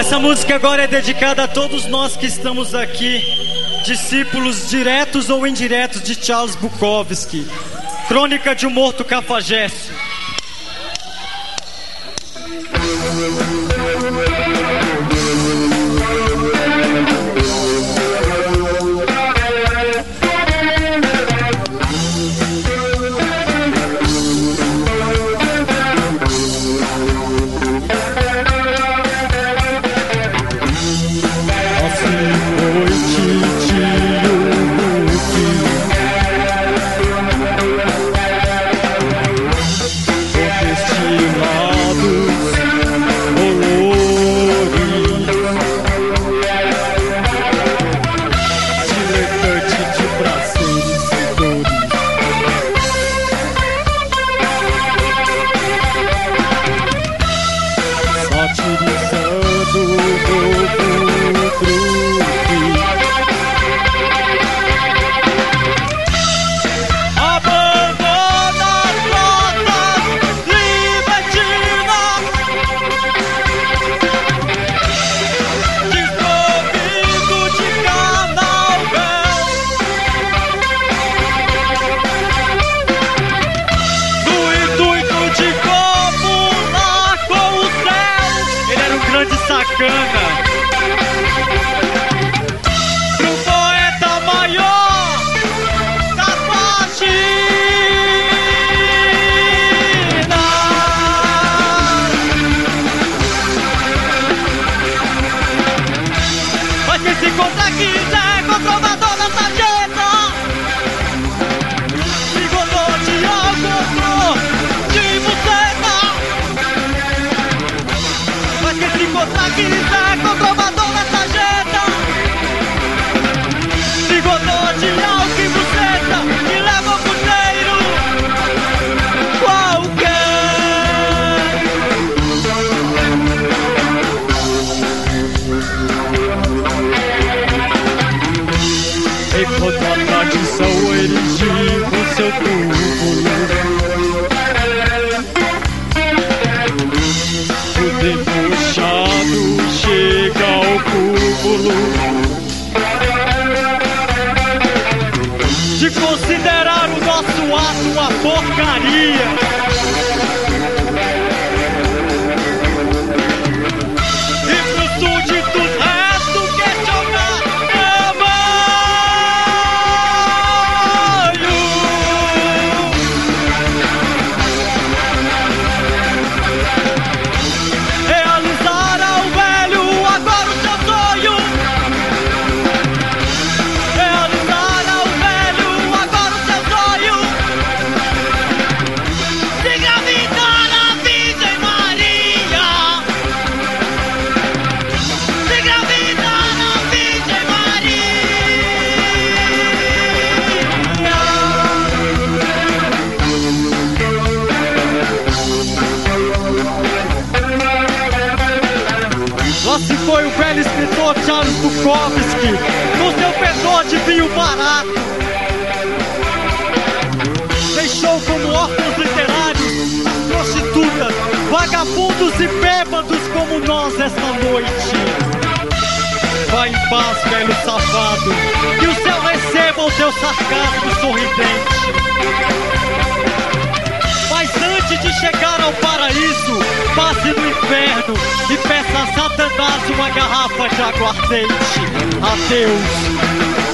Essa música agora é dedicada a todos nós que estamos aqui, discípulos diretos ou indiretos de Charles Bukowski. Crônica de um Morto Cafajeste. Pro poeta maior da página, mas quem se encontra quiser comprovador da sarjeta, se gostou de algo de buceta, mas quem se encontra quiser comprovador da sarjeta, se gostou de algo que buceta, que leva o puteiro qualquer. Enquanto a tradição erigiu o seu túmulo, o debochado chega ao cúmulo de considerar o nosso ato uma porcaria. E pro súditos restos questionar tamanho. Realizar ao velho agora o seu sonho. Realizar ao velho agora o seu sonho. Se engravidar a Virgem Maria. Se engravidar a Virgem Maria. Lá se foi o velho escritor Charles Bukowski, com seu fedor de vinho barato. Deixou como órfãos literários prostitutas, vagabundos e bêbados como nós esta noite. Vai em paz, velho safado, que o céu receba o teu sarcasmo sorridente. Mas antes de chegar ao paraíso, passe no inferno e peça a Satanás uma garrafa de aguardente. Adeus.